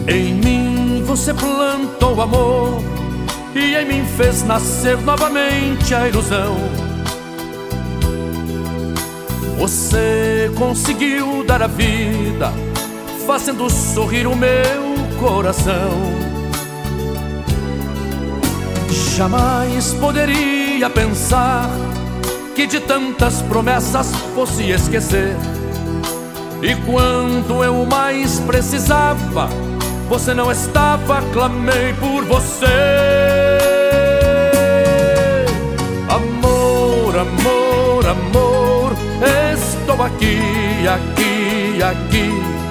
Em mim você plantou amor e em mim fez nascer novamente a ilusão. Você conseguiu dar a vida, fazendo sorrir o meu coração. Jamais poderia pensar que de tantas promessas fosse esquecer. E quando eu mais precisava, você não estava, clamei por você. Amor, amor, amor, estou aqui, aqui, aqui.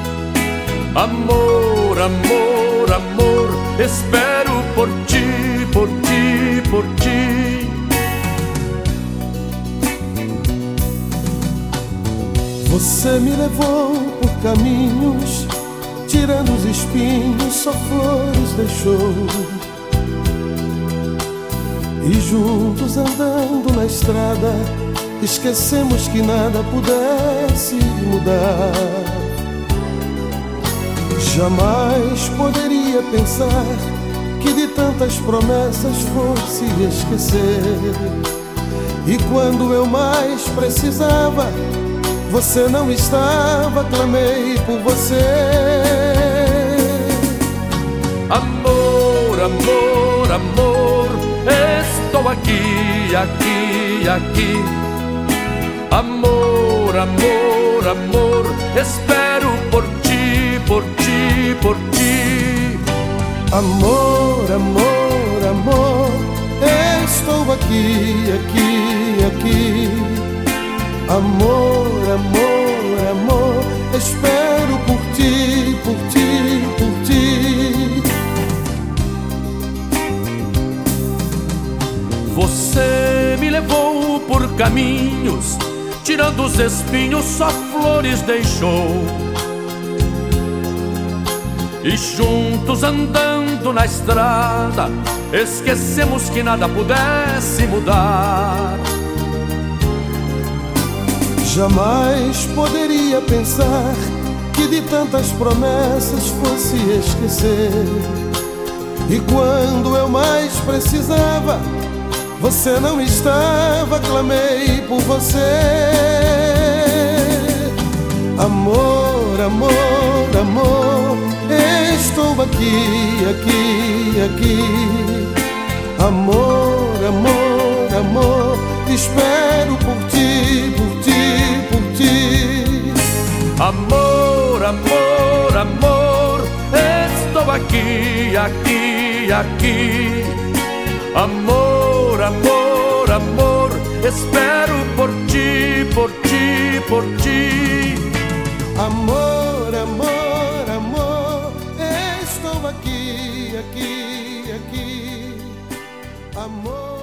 Amor, amor, amor, espero por ti, por ti, por ti. Você me levou por caminhos, tirando os espinhos, só flores deixou. E juntos andando na estrada, esquecemos que nada pudesse mudar. Jamais poderia pensar que de tantas promessas fosse esquecer. E quando eu mais precisava, você não estava, clamei por você. Amor, amor, amor, estou aqui, aqui, aqui. Amor, amor, amor, espero por ti, por ti, por ti. Amor, amor, amor, estou aqui, aqui, aqui. Amor, amor, amor, espero por ti, por ti, por ti. Você me levou por caminhos, tirando os espinhos, só flores deixou. E juntos andando na estrada, esquecemos que nada pudesse mudar. Jamais poderia pensar que de tantas promessas fosse esquecer. E quando eu mais precisava, você não estava, clamei por você. Amor, amor, amor, estou aqui, aqui, aqui. Amor, amor, amor, espero por ti, por ti, por ti. Amor, amor, amor, estou aqui, aqui, aqui. Amor, amor, amor, espero por ti, por ti, por ti. Amor, amor, amor, estou aqui, aqui, aqui. Amor.